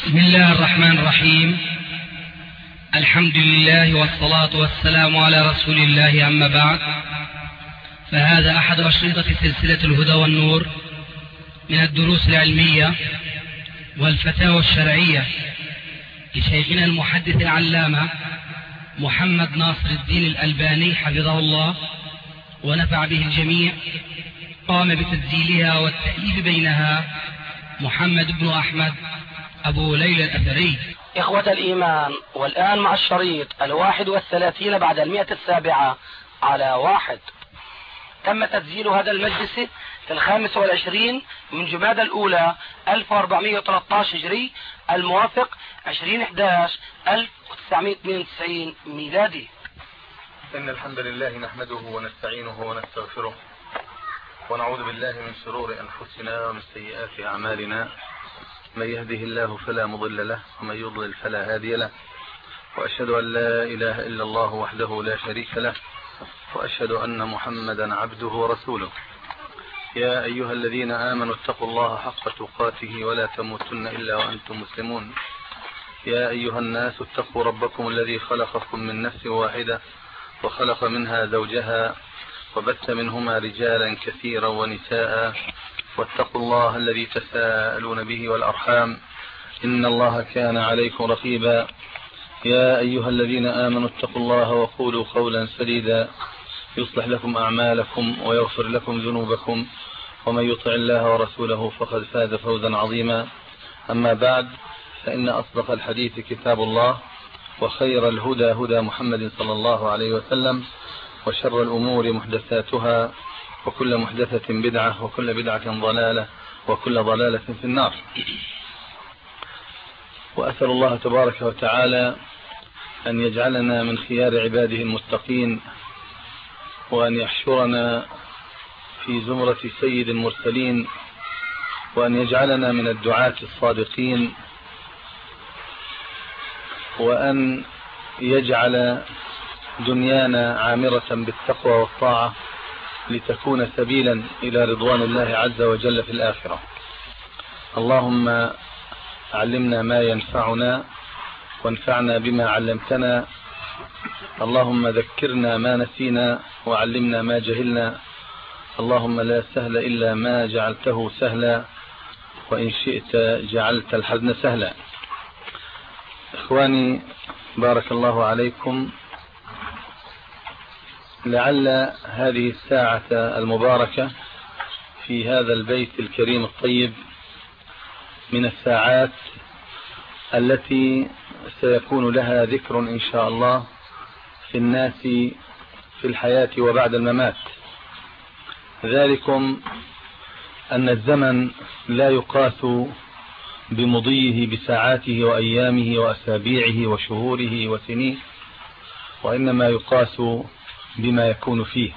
بسم الله الرحمن الرحيم. الحمد لله والصلاة والسلام على رسول الله، أما بعد، فهذا أحد أشرطة سلسلة الهدى والنور من الدروس العلمية والفتاوى الشرعية لشيخنا المحدث العلامة محمد ناصر الدين الألباني حفظه الله ونفع به الجميع. قام بتسجيلها والتأليف بينها محمد بن أحمد أبو ليلى الأثري. إخوة الإيمان، والآن مع الشريط 31 بعد 107 على 1. تم تسجيل هذا المجلس في 25 من جمادى الأولى 1413 هجري، الموافق 20/11/1992 ميلادي. إن الحمد لله نحمده ونستعينه ونستغفره ونعوذ بالله من شرور أنفسنا ومن سيئات أعمالنا. من يهده الله فلا مضل له ومن يضلل فلا هادي له، وأشهد أن لا إله إلا الله وحده لا شريك له، وأشهد أن محمدا عبده ورسوله. يا أيها الذين آمنوا اتقوا الله حق تقاته ولا تموتن إلا وأنتم مسلمون. يا أيها الناس اتقوا ربكم الذي خلقكم من نفس واحدة وخلق منها زوجها وبث منهما رجالا كثيرا ونساء، واتقوا الله الذي تساءلون به والأرحام، إن الله كان عليكم رقيبا. يا أيها الذين آمنوا اتقوا الله وقولوا قولا سديدا يصلح لكم أعمالكم ويغفر لكم ذنوبكم، ومن يطع الله ورسوله فقد فاز فوزا عظيما. أما بعد، فإن أصدق الحديث كتاب الله، وخير الهدى هدى محمد صلى الله عليه وسلم، وشر الأمور محدثاتها، وكل محدثة بدعة، وكل بدعة ضلالة، وكل ضلالة في النار. وأسأل الله تبارك وتعالى أن يجعلنا من خيار عباده المتقين، وأن يحشرنا في زمرة سيد المرسلين، وأن يجعلنا من الدعاة الصادقين، وأن يجعل دنيانا عامرة بالتقوى والطاعة لتكون سبيلا إلى رضوان الله عز وجل في الآخرة. اللهم علمنا ما ينفعنا وانفعنا بما علمتنا. اللهم ذكرنا ما نسينا وعلمنا ما جهلنا. اللهم لا سهل إلا ما جعلته سهلا، وإن شئت جعلت الحزن سهلا. إخواني، بارك الله عليكم. لعل هذه الساعة المباركة في هذا البيت الكريم الطيب من الساعات التي سيكون لها ذكر إن شاء الله في الناس في الحياة وبعد الممات. ذلكم أن الزمن لا يقاس بمضيه بساعاته وأيامه وأسابيعه وشهوره وسنيه، وإنما يقاس بما يكون فيه.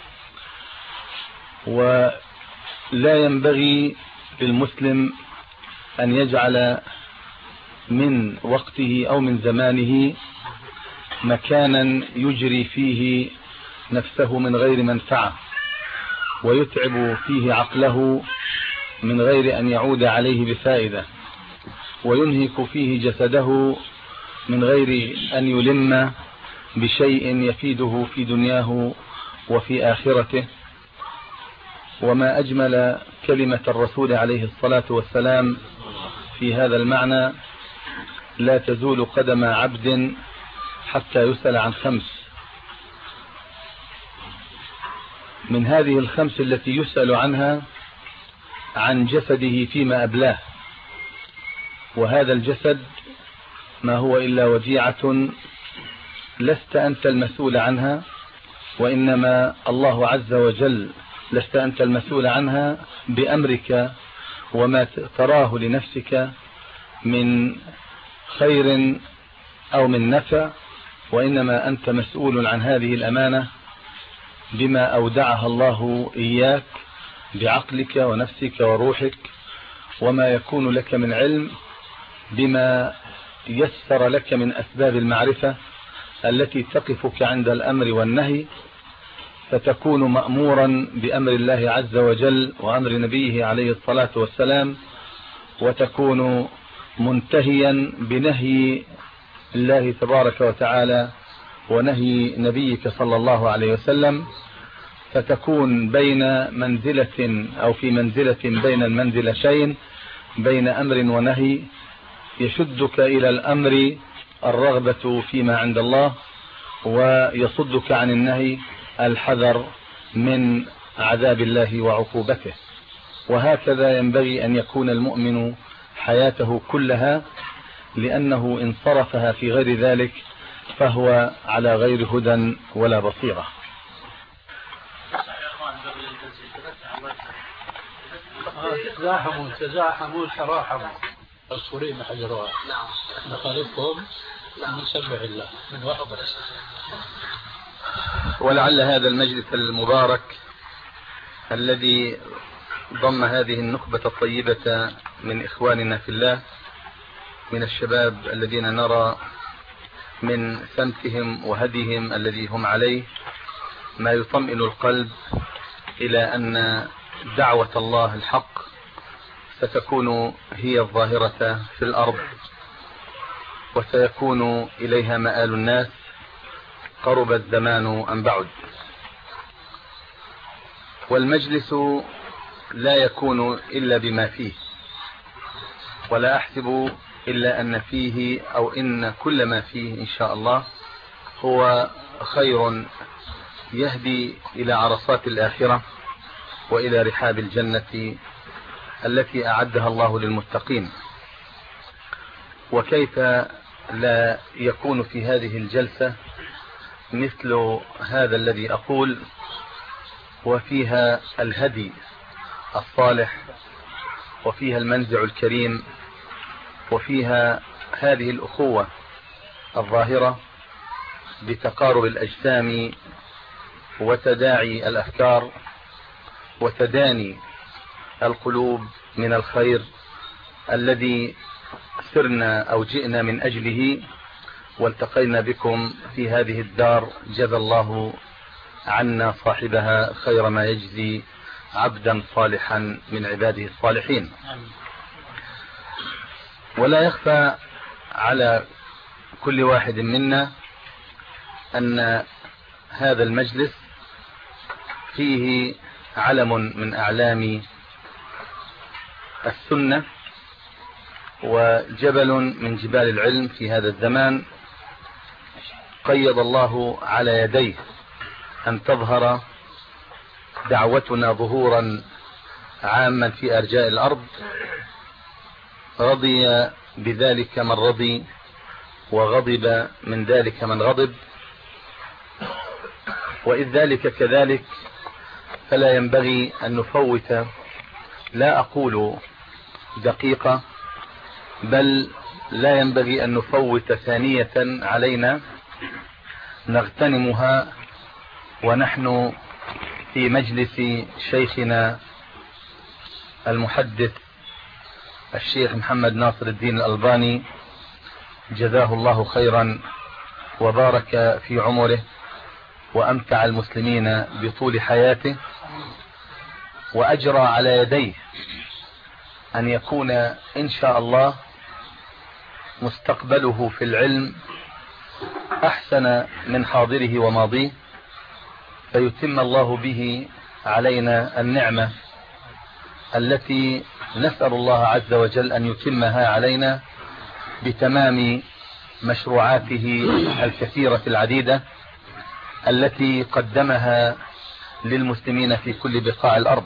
ولا ينبغي للمسلم أن يجعل من وقته أو من زمانه مكانا يجري فيه نفسه من غير منفعة، ويتعب فيه عقله من غير أن يعود عليه بفائدة، وينهك فيه جسده من غير أن يلم بشيء يفيده في دنياه وفي آخرته. وما أجمل كلمة الرسول عليه الصلاة والسلام في هذا المعنى: لا تزول قدم عبد حتى يسأل عن 5. من هذه ال5 التي يسأل عنها عن جسده فيما أبلاه، وهذا الجسد ما هو إلا وديعة لست أنت المسؤول عنها، وإنما الله عز وجل. لست أنت المسؤول عنها بأمرك وما تراه لنفسك من خير أو من نفع، وإنما أنت مسؤول عن هذه الأمانة بما أودعها الله إياك بعقلك ونفسك وروحك، وما يكون لك من علم بما يسر لك من أسباب المعرفة التي تقفك عند الأمر والنهي، فتكون مأمورا بأمر الله عز وجل وأمر نبيه عليه الصلاة والسلام، وتكون منتهيا بنهي الله تبارك وتعالى ونهي نبيك صلى الله عليه وسلم، فتكون بين منزلة أو في منزلة بين المنزلتين، بين أمر ونهي، يشدك إلى الأمر الرغبة فيما عند الله، ويصدك عن النهي الحذر من عذاب الله وعقوبته. وهكذا ينبغي أن يكون المؤمن حياته كلها، لأنه إن صرفها في غير ذلك فهو على غير هدى ولا بصيرة. تزاحموا تراحموا الصورين محجروها نخالفهم نسبح الله من واحد. ولعل هذا المجلس المبارك الذي ضم هذه النخبة الطيبة من إخواننا في الله، من الشباب الذين نرى من سمتهم وهديهم الذي هم عليه ما يطمئن القلب إلى أن دعوة الله الحق ستكون هي الظاهرة في الأرض، وسيكون إليها مآل الناس قرب الزمان أم بعد. والمجلس لا يكون إلا بما فيه، ولا أحسب إلا أن فيه أو إن كل ما فيه إن شاء الله هو خير يهدي إلى عرصات الآخرة وإلى رحاب الجنة التي أعدها الله للمتقين. وكيف لا يكون في هذه الجلسة مثل هذا الذي أقول، وفيها الهدي الصالح، وفيها المنزع الكريم، وفيها هذه الأخوة الظاهرة بتقارب الأجسام وتداعي الأفكار وتداني القلوب من الخير الذي سرنا أو جئنا من أجله، والتقينا بكم في هذه الدار. جزى الله عنا صاحبها خير ما يجزي عبدا صالحا من عباده الصالحين. ولا يخفى على كل واحد منا أن هذا المجلس فيه علم من أعلام السنة، وجبل من جبال العلم في هذا الزمان قيض الله على يديه أن تظهر دعوتنا ظهورا عاما في أرجاء الأرض. رضي بذلك من رضي، وغضب من ذلك من غضب، وإذ ذلك كذلك فلا ينبغي أن نفوت، لا أقول دقيقة، بل لا ينبغي أن نفوت ثانية علينا نغتنمها ونحن في مجلس شيخنا المحدث الشيخ محمد ناصر الدين الألباني، جزاه الله خيرا وبارك في عمره وأمتع المسلمين بطول حياته، وأجرى على يديه أن يكون إن شاء الله مستقبله في العلم أحسن من حاضره وماضيه، فيتم الله به علينا النعمة التي نسأل الله عز وجل أن يتمها علينا بتمام مشروعاته الكثيرة العديدة التي قدمها للمسلمين في كل بقاع الأرض.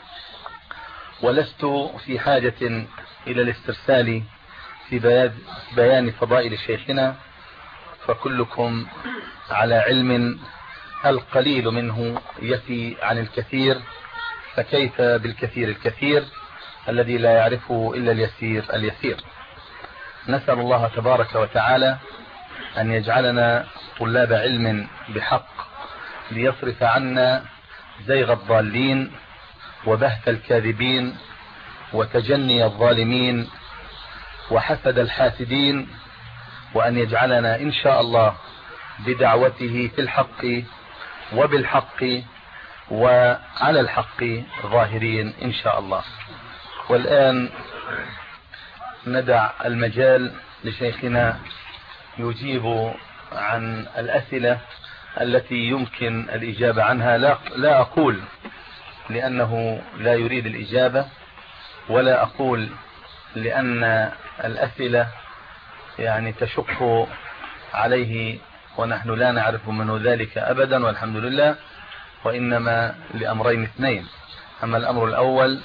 ولست في حاجة إلى الاسترسال في بيان فضائل شيخنا، فكلكم على علم القليل منه يفي عن الكثير، فكيف بالكثير الكثير الذي لا يعرفه إلا اليسير اليسير. نسأل الله تبارك وتعالى أن يجعلنا طلاب علم بحق، ليصرف عنا زيغ الضالين وبهت الكاذبين وتجني الظالمين وحسد الحاسدين، وأن يجعلنا إن شاء الله بدعوته في الحق وبالحق وعلى الحق ظاهرين إن شاء الله. والآن ندع المجال لشيخنا يجيب عن الأسئلة التي يمكن الإجابة عنها. لا أقول لأنه لا يريد الإجابة، ولا أقول لأن الأسئلة يعني تشق عليه ونحن لا نعرف منه ذلك أبدا والحمد لله، وإنما لأمرين اثنين. أما الأمر الأول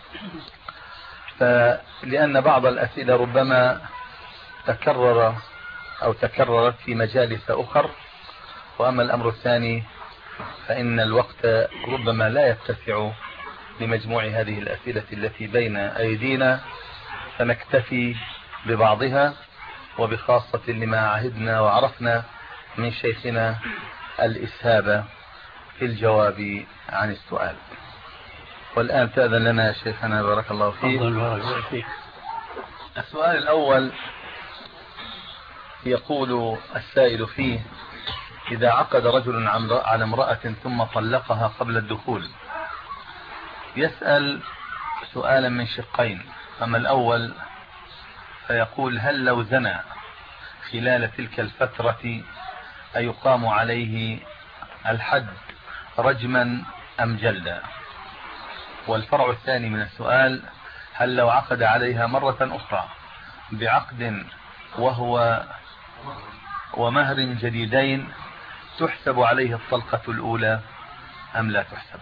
فلأن بعض الأسئلة ربما تكرر أو تكررت في مجالس أخر، وأما الأمر الثاني فإن الوقت ربما لا يتسع لمجموع هذه الأسئلة التي بين أيدينا، فنكتفي ببعضها، وبخاصة لما عهدنا وعرفنا من شيخنا الإسهاب في الجواب عن السؤال. والآن تأذن لنا يا شيخنا بارك الله فيك. السؤال الأول يقول السائل فيه: إذا عقد رجل على امرأة ثم طلقها قبل الدخول، يسأل سؤالا من شقين. أما الأول فيقول: هل لو زنى خلال تلك الفترة أيقام عليه الحد رجما أم جلدا؟ والفرع الثاني من السؤال: هل لو عقد عليها مرة أخرى بعقد ومهر جديدين تحسب عليه الطلقة الأولى أم لا تحسب؟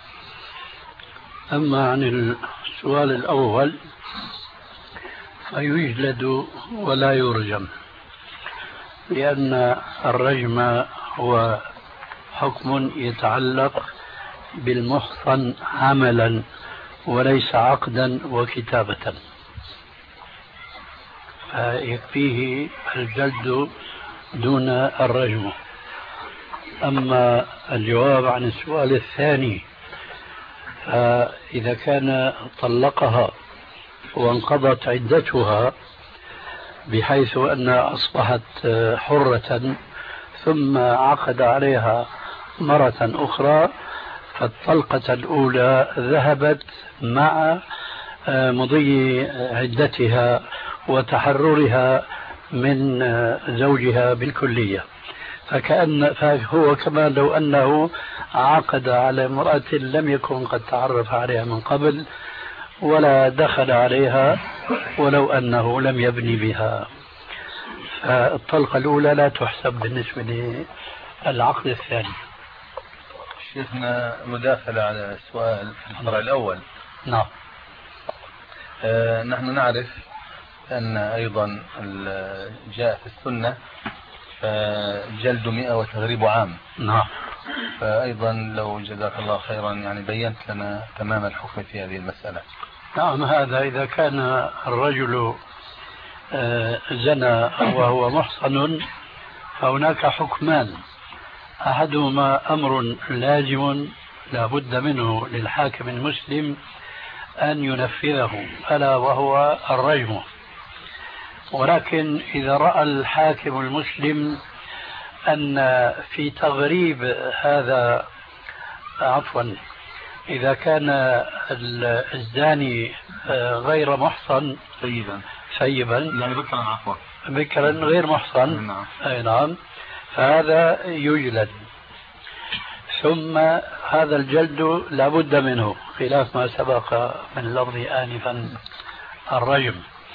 أما عن السؤال الأول فيجلد ولا يرجم، لأن الرجم هو حكم يتعلق بالمحصن عملا وليس عقدا وكتابة، فيكفيه الجلد دون الرجم. أما الجواب عن السؤال الثاني، فإذا كان طلقها وانقضت عدتها بحيث أن أصبحت حرة ثم عقد عليها مرة أخرى، فالطلقة الأولى ذهبت مع مضي عدتها وتحررها من زوجها بالكلية، فهو كما لو أنه عقد على امرأة لم يكن قد تعرف عليها من قبل ولا دخل عليها ولو أنه لم يبني بها، فالطلقة الأولى لا تحسب بالنسبة للعقد الثاني. شيخنا مداخلة على السؤال في الفرع الأول. نعم. نحن نعرف أن أيضا جاء في السنة جلد 100 وتغريب عام. نعم. فأيضا لو جزاك الله خيرا يعني بينت لنا تمام الحكم في هذه المسألة. نعم، هذا إذا كان الرجل زنى وهو محصن فهناك حكمان: أحدهما أمر لازم لا بد منه للحاكم المسلم أن ينفذه، ألا وهو الرجم. ولكن إذا رأى الحاكم المسلم أن في تغريب هذا إذا كان الزاني غير محصن ثيبا يعني بكرا غير محصن، أي نعم، فهذا يجلد. ثم هذا الجلد لا بد منه، خلاف ما سبق من لفظ آنفا الرجم.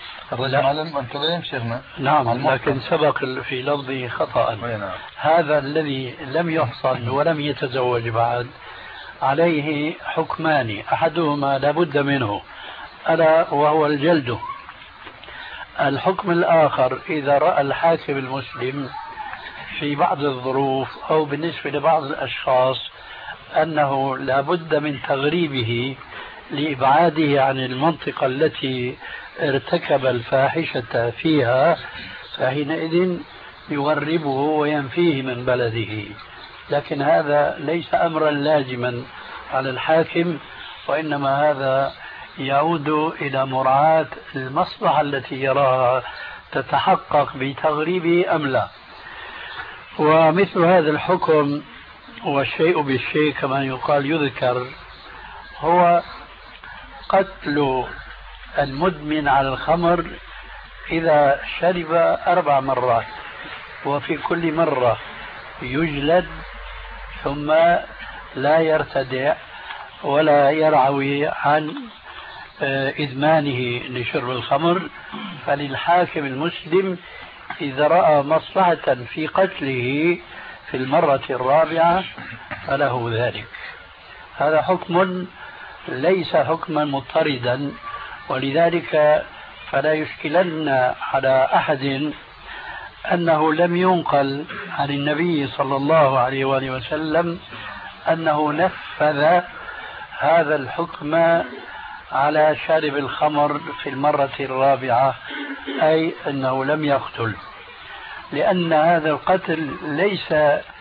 نعم، لكن سبق في لفظه خطأ. هذا الذي لم يحصن ولم يتزوج بعد عليه حكمان: أحدهما لا بد منه ألا وهو الجلد. الحكم الآخر: إذا رأى الحاكم المسلم في بعض الظروف أو بالنسبة لبعض الأشخاص أنه لا بد من تغريبه لإبعاده عن المنطقة التي ارتكب الفاحشة فيها، فحينئذ يغربه وينفيه من بلده. لكن هذا ليس أمرا لازما على الحاكم، وإنما هذا يعود إلى مراعاة المصلحة التي يراها تتحقق بتغريبه أم لا. ومثل هذا الحكم والشيء بالشيء كما يقال يذكر هو قتل المدمن على الخمر إذا شرب 4 مرات وفي كل مرة يجلد ثم لا يرتدع ولا يرعوي عن إدمانه لشرب الخمر، فللحاكم المسلم إذا رأى مصلحة في قتله في المرة الرابعة فله ذلك. هذا حكم ليس حكما مضطردا، ولذلك فلا يشكلن على أحد أنه لم ينقل عن النبي صلى الله عليه وآله وسلم أنه نفذ هذا الحكم على شارب الخمر في المرة الرابعة، أي أنه لم يقتل، لأن هذا القتل ليس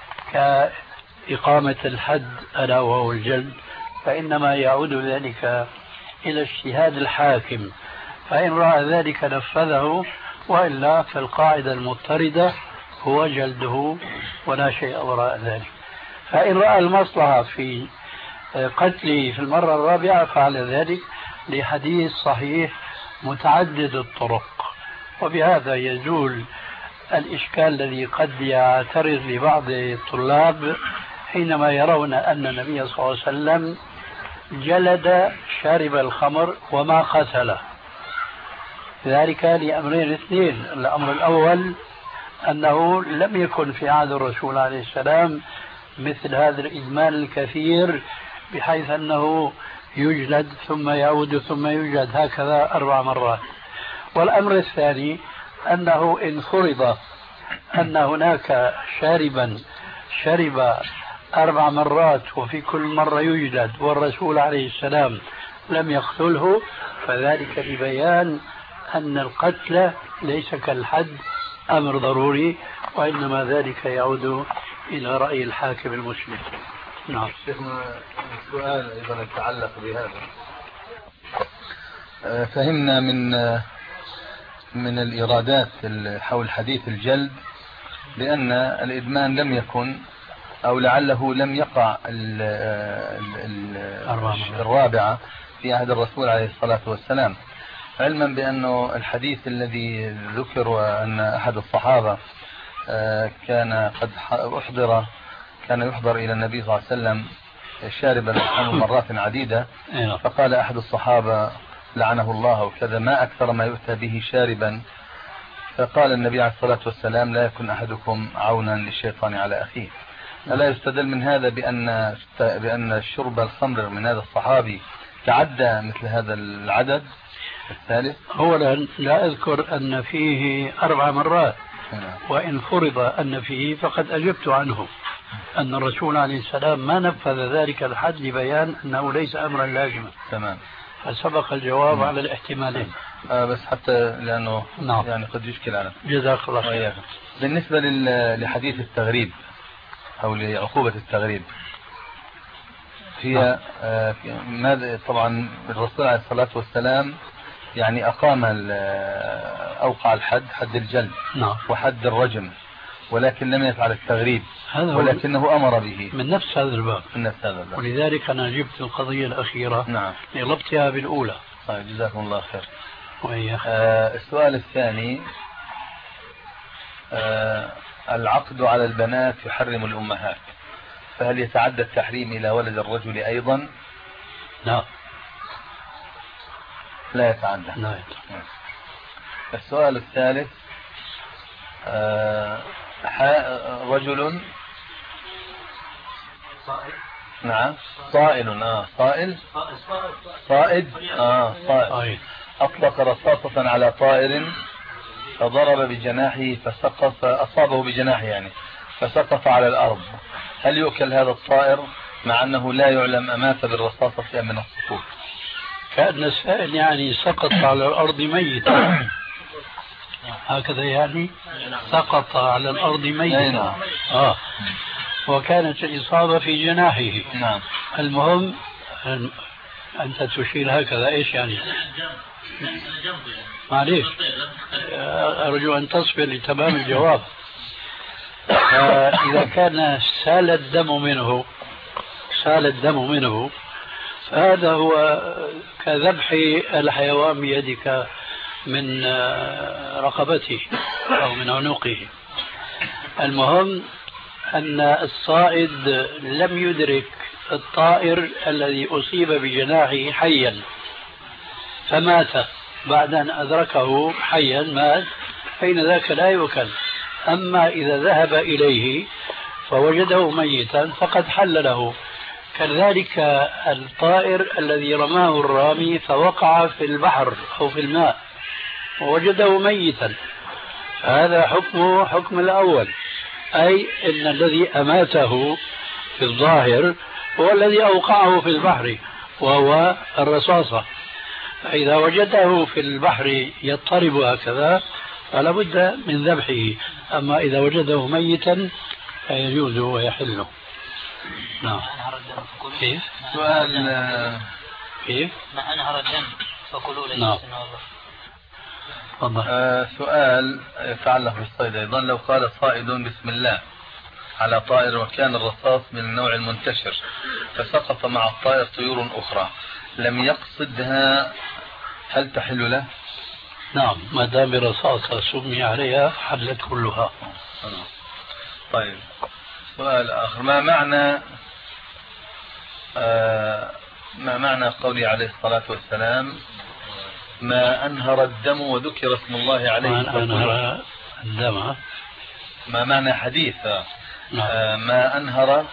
كإقامة الحد ألا وهو الجلد، فإنما يعود ذلك إلى اجتهاد الحاكم، فإن رأى ذلك نفذه، وإلا فالقاعدة المضطردة هو جلده ولا شيء وراء ذلك. فإن رأى المصلحة في قتله في المرة الرابعة فعل ذلك لحديث صحيح متعدد الطرق. وبهذا يزول الإشكال الذي قد يعترض لبعض الطلاب حينما يرون أن النبي صلى الله عليه وسلم جلد شارب الخمر وما قتله، ذلك لأمرين اثنين. الأمر الأول أنه لم يكن في عهد الرسول عليه السلام مثل هذا الإدمان الكثير بحيث أنه يجلد ثم يعود ثم يجلد هكذا 4 مرات. والأمر الثاني أنه إن فرض أن هناك شاربا شرب 4 مرات وفي كل مرة يجلد والرسول عليه السلام لم يقتله، فذلك لبيان أن القتل ليس كالحد أمر ضروري، وإنما ذلك يعود إلى رأي الحاكم المسلم. نعم. شيخنا السؤال أيضا يتعلق بهذا. فهمنا من الإيرادات حول حديث الجلد لأن الإدمان لم يكن أو لعله لم يقع الرابعة في عهد الرسول عليه الصلاة والسلام، علما بأنه الحديث الذي ذكر وأن أحد الصحابة كان قد كان يحضر إلى النبي صلى الله عليه وسلم شارب الخمر مرات عديدة، فقال أحد الصحابة لعنه الله وكذا ما أكثر ما يؤتى به شاربا، فقال النبي عليه الصلاة والسلام لا يكن أحدكم عونا للشيطان على أخيه. ألا يستدل من هذا بأن شرب الخمر من هذا الصحابي تعدى مثل هذا العدد الثالث؟ أولا لا أذكر أن فيه 4 مرات، وإن فرض أن فيه فقد أجبت عنه أن الرسول عليه السلام ما نفذ ذلك الحد لبيان أنه ليس أمرا لازما. تمام. فسبق الجواب على الاحتمالين. بس حتى لأنه يعني قد يشكل على. جزاك الله خير. بالنسبة لحديث التغريب أو لعقوبة التغريب، هي ماذا؟ طبعا الرسول عليه الصلاة والسلام يعني أوقع الحد، حد الجلد وحد الرجم، ولكن لم يفعل التغريب، ولكنه أمر به من نفس هذا الباب. ولذلك أنا جبت القضية الأخيرة لربطها بالأولى. طيب جزاكم الله خير. السؤال الثاني، العقد على البنات يحرم الأمهات، فهل يتعدى التحريم إلى ولد الرجل أيضا؟ لا يتعدى. السؤال الثالث، رجل صائد أطلق رصاصة على طائر فضرب بجناحه فأصابه بجناحه يعني فسقط على الأرض، هل يؤكل هذا الطائر مع أنه لا يعلم أمات بالرصاصة في من السقوط؟ كأن السائل يعني سقط على الأرض ميتا، هكذا يعني سقط على الأرض ميتا. وكانت الإصابة في جناحه. المهم أنت تشير هكذا، إيش يعني؟ معليش، أرجو أن تصبر لتمام الجواب. إذا كان سال الدم منه فهذا هو كذبح الحيوان بيدك من رقبته أو من عنقه. المهم أن الصائد لم يدرك الطائر الذي أصيب بجناحه حيا فمات. بعد أن أدركه حيا مات، حين ذاك لا يؤكل. أما إذا ذهب إليه فوجده ميتا فقد حل له. كذلك الطائر الذي رماه الرامي فوقع في البحر أو في الماء ووجده ميتا، هذا حكمه حكم الأول، أي أن الذي أماته في الظاهر هو الذي أوقعه في البحر وهو الرصاصة. فإذا وجده في البحر يضطرب هكذا فلا بد من ذبحه. أما إذا وجده ميتا فيجوز ويحل. نعم. كيف؟ سؤال كيف؟ ما أنهر الدم فكلوا ليس نعم. سؤال يتعلق بالصيد أيضا. لو قال صائد بسم الله على طائر وكان الرصاص من النوع المنتشر فسقط مع الطائر طيور أخرى لم يقصدها، هل تحل له؟ نعم، ما دام برصاصة سمي عليها حلت كلها. طيب، سؤال آخر. ما معنى قوله عليه الصلاة والسلام ما أنهر الدم وذكر اسم الله عليه؟ ما أنهر الدم، ما معنى حديث نعم. ما أنهر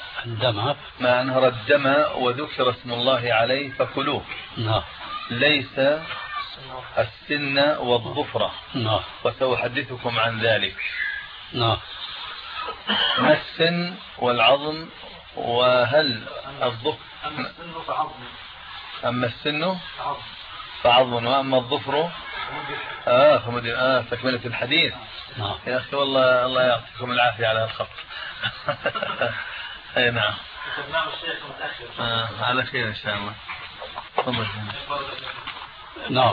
الدم وذكر اسم الله عليه فكلوه. نعم. ليس السن والظفرة. نعم. وسأحدثكم عن ذلك. نعم. ما السن والعظم، وهل الظفر؟ أما السن فعظم، وأما الظفر تكملة الحديث. نعم. يا أخي والله الله يعطيكم العافية على الخط. أي نعم. على خير إن شاء الله. نعم.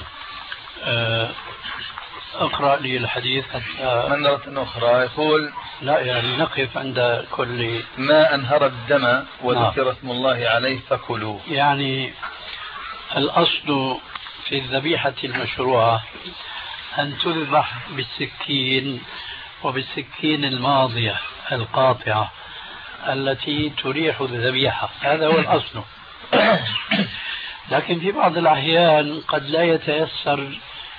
اقرأ لي الحديث حتى مرة أخرى. يقول لا يعني نقف عند كل ما أنهر الدم وذكر اسم الله عليه فكلوه. يعني الأصل في الذبيحة المشروعة أن تذبح بالسكين، وبالسكين الماضية القاطعة التي تريح الذبيحة، هذا هو الأصل. لكن في بعض الأحيان قد لا يتيسر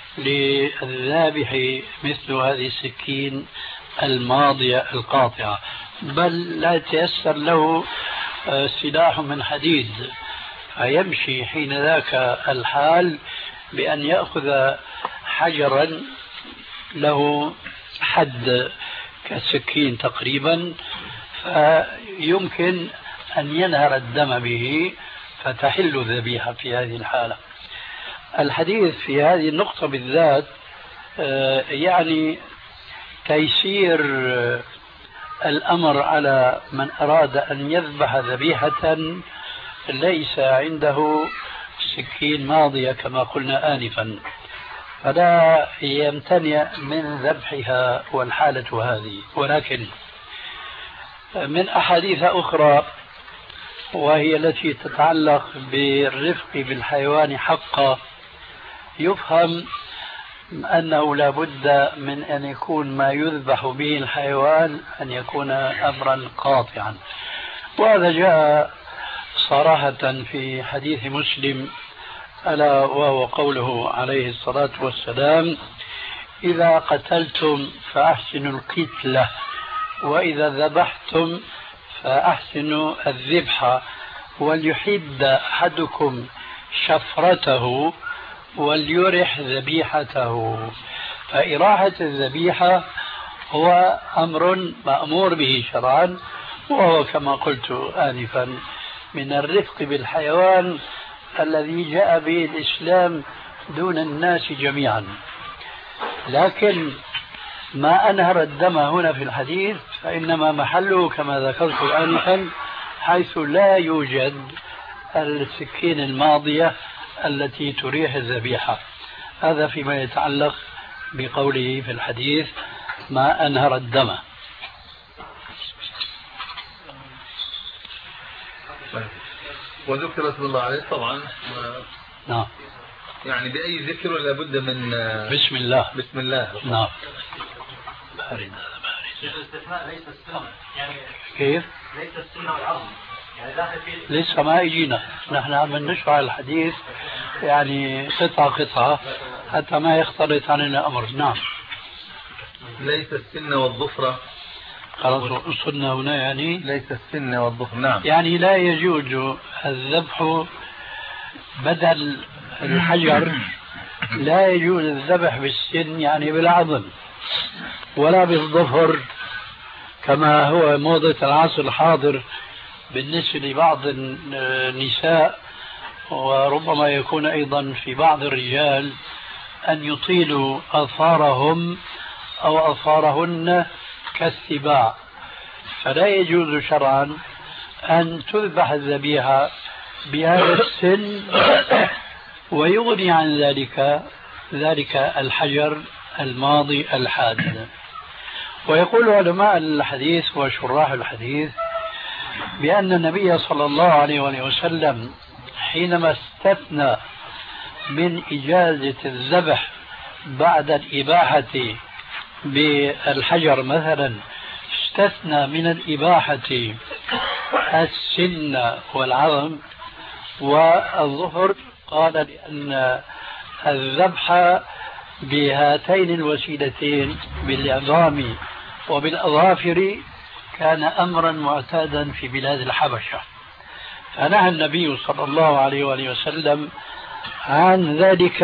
للذابح مثل هذه السكين الماضية القاطعة، بل لا يتيسر له سلاح من حديد، فيمشي حين ذاك الحال بأن يأخذ حجرا له حد كالسكين تقريبا، فيمكن أن ينهر الدم به فتحل الذبيحة في هذه الحالة. الحديث في هذه النقطة بالذات يعني تيسير الأمر على من أراد أن يذبح ذبيحة ليس عنده سكين ماضية كما قلنا آنفا، فلا يمتنع من ذبحها والحالة هذه. ولكن من أحاديث أخرى وهي التي تتعلق بالرفق بالحيوان حقا يفهم أنه لا بد من أن يكون ما يذبح به الحيوان أن يكون أمرا قاطعا، وهذا جاء صراحة في حديث مسلم، ألا وهو قوله عليه الصلاة والسلام إذا قتلتم فأحسنوا القتلة وإذا ذبحتم فأحسنوا الذبح وليحد أحدكم شفرته وليرح ذبيحته. فإراحة الذبيحة هو أمر مأمور به شرعا، وهو كما قلت آنفا من الرفق بالحيوان الذي جاء به الإسلام دون الناس جميعا. لكن ما أنهر الدم هنا في الحديث فإنما محله كما ذكرت آنفا حيث لا يوجد السكين الماضية التي تريح الذبيحة. هذا فيما يتعلق بقوله في الحديث ما أنهر الدم. وذكر اسم الله عليه طبعا. نعم. يعني بأي ذكر ولا بد من بسم الله؟ بسم الله. نعم. بارد هذا بارد. الاستثناء ليس السنة يعني. كيف؟ ليس السنة والعظم يعني داخل في. لسه ما اجينا، نحن عم نشرح الحديث يعني قطعة قطعة حتى ما يختلط علينا الأمر. نعم. ليس السن والظفرة. خلاص وصلنا هنا يعني. ليس السن والظفر. نعم. يعني لا يجوز الذبح بدل الحجر، لا يجوز الذبح بالسن يعني بالعظم، ولا بالظفر كما هو موضة العصر الحاضر بالنسبة لبعض النساء، وربما يكون أيضا في بعض الرجال، أن يطيلوا أظفارهم أو أظفارهن كالسباع. فلا يجوز شرعا أن تذبح الذبيحة بهذا السن ويغني عن ذلك الحجر الماضي الحاد. ويقول علماء الحديث وشراح الحديث بأن النبي صلى الله عليه وسلم حينما استثنى من إجازة الذبح بعد الإباحة بالحجر مثلا، استثنى من الإباحة السن والعظم والظفر، قال لأن الذبح بهاتين الوسيلتين بالعظام وبالأظافر كان أمرا معتادا في بلاد الحبشة، فنهى النبي صلى الله عليه وسلم عن ذلك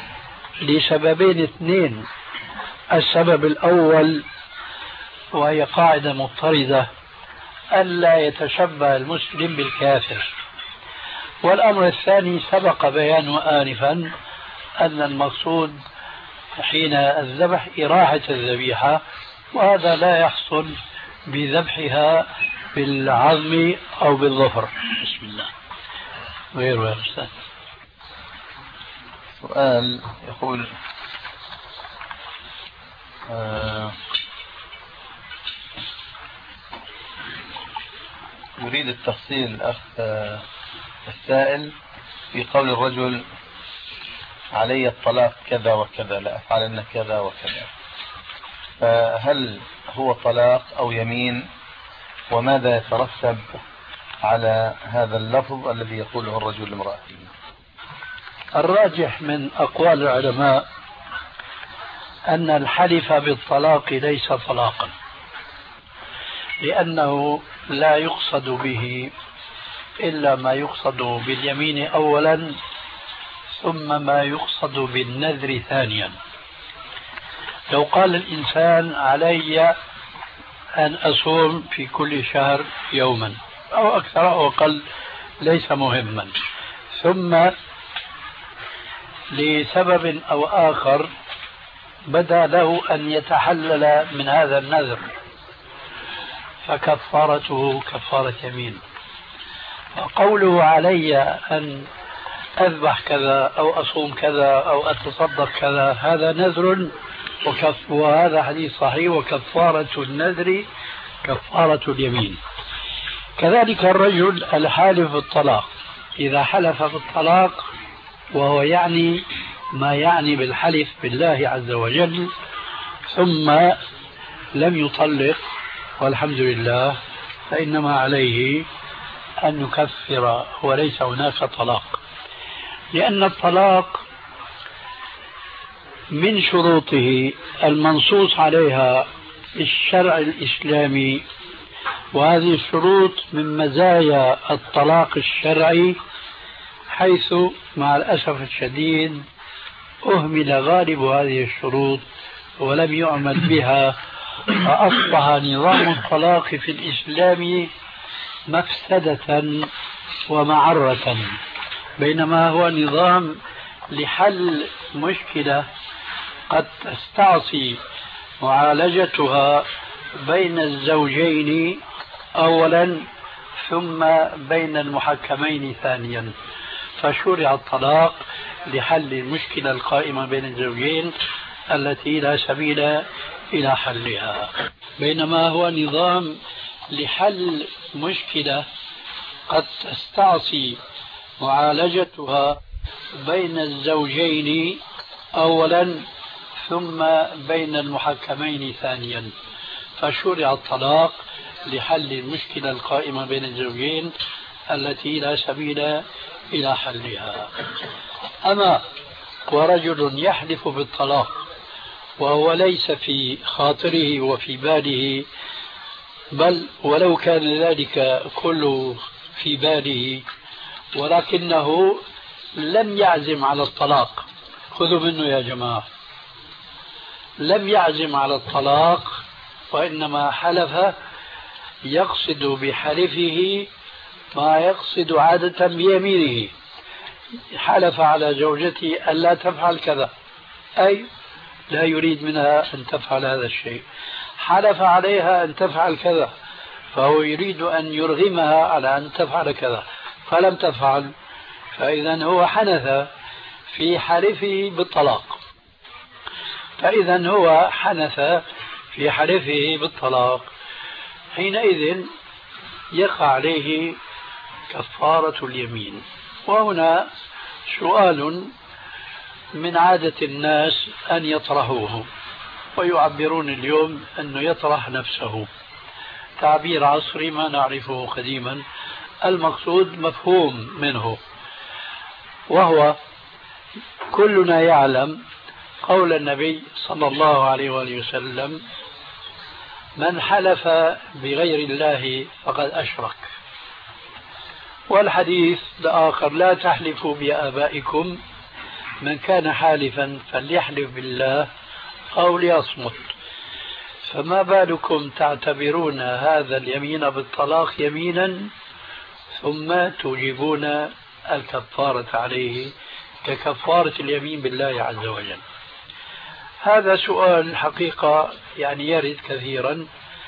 لسببين اثنين. السبب الأول وهي قاعدة مضطردة، ألا يتشبه المسلم بالكافر. والأمر الثاني سبق بيانه آنفا أن المقصود حين الذبح إراحة الذبيحة، وهذا لا يحصل بذبحها بالعظم أو بالظفر. بسم الله. غيره يا أستاذ. سؤال يقول يريد التفصيل الأخ السائل في قول الرجل علي الطلاق كذا وكذا، لا أفعلن كذا وكذا، فهل هو طلاق أو يمين؟ وماذا يترتب على هذا اللفظ الذي يقوله الرجل لامرأته؟ الراجح من أقوال العلماء أن الحلف بالطلاق ليس طلاقا، لأنه لا يقصد به إلا ما يقصد باليمين أولا، ثم ما يقصد بالنذر ثانيا. لو قال الإنسان علي أن أصوم في كل شهر يوما أو أكثر أو أقل ليس مهما، ثم لسبب أو آخر بدا له أن يتحلل من هذا النذر، فكفارته كفارة يمين. قوله علي أن أذبح كذا أو أصوم كذا أو أتصدق كذا هذا نذر، وهذا حديث صحيح، وكفارة النذر كفارة اليمين. كذلك الرجل الحالف بالطلاق إذا حلف بالطلاق وهو يعني ما يعني بالحلف بالله عز وجل ثم لم يطلق والحمد لله، فإنما عليه أن يكفر وليس هناك طلاق، لأن الطلاق من شروطه المنصوص عليها في الشرع الإسلامي، وهذه الشروط من مزايا الطلاق الشرعي، حيث مع الأسف الشديد أهمل غالب هذه الشروط ولم يعمل بها، فأصبح نظام الطلاق في الإسلام مفسدة ومعرة، بينما هو نظام لحل مشكلة قد تستعصي معالجتها بين الزوجين أولا ثم بين المحكمين ثانيا. فشرع الطلاق لحل المشكلة القائمة بين الزوجين التي لا سبيل إلى حلها، بينما هو نظام لحل مشكلة قد تستعصي معالجتها بين الزوجين أولا ثم بين المحكمين ثانيا، فشرع الطلاق لحل المشكلة القائمة بين الزوجين التي لا سبيل إلى حلها. أما ورجل يحلف بالطلاق وهو ليس في خاطره وفي باله، بل ولو كان ذلك كله في باله ولكنه لم يعزم على الطلاق، خذوا منه يا جماعة، لم يعزم على الطلاق وإنما حلف يقصد بحلفه ما يقصد عادة بيمينه. حلف على زوجته ألا تفعل كذا، أي لا يريد منها أن تفعل هذا الشيء. حلف عليها أن تفعل كذا، فهو يريد أن يرغمها على أن تفعل كذا فلم تفعل، فإذا هو حنث في حلفه بالطلاق. فإذا هو حنث في حلفه بالطلاق، حينئذ يقع عليه كفارة اليمين. وهنا سؤال من عادة الناس أن يطرحوه، ويعبرون اليوم أنه يطرح نفسه، تعبير عصري ما نعرفه قديما، المقصود مفهوم منه، وهو كلنا يعلم قول النبي صلى الله عليه وآله وسلم: من حلف بغير الله فقد أشرك. والحديث الآخر: لا تحلفوا بآبائكم، من كان حالفا فليحلف بالله أو ليصمت. فما بالكم تعتبرون هذا اليمين بالطلاق يمينا ثم توجبون الكفارة عليه ككفارة اليمين بالله عز وجل؟ هذا سؤال حقيقة يعني يرد كثيرا،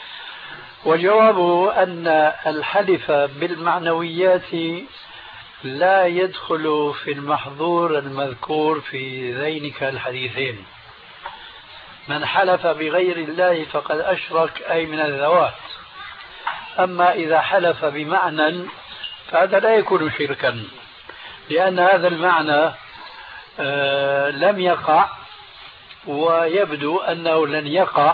وجوابه أن الحلف بالمعنويات لا يدخل في المحظور المذكور في ذينك الحديثين. من حلف بغير الله فقد أشرك، أي من الذوات. أما إذا حلف بمعنى فهذا لا يكون شركا، لأن هذا المعنى لم يقع، ويبدو أنه لن يقع